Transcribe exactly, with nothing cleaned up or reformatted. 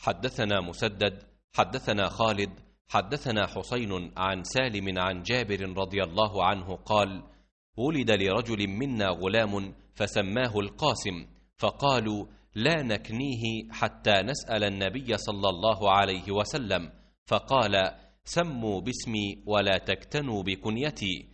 حدثنا مسدد حدثنا خالد حدثنا حسين عن سالم عن جابر رضي الله عنه قال: ولد لرجل منا غلام فسماه القاسم، فقالوا: لا نكنيه حتى نسأل النبي صلى الله عليه وسلم، فقال: سموا باسمي ولا تكتنوا بكنيتي.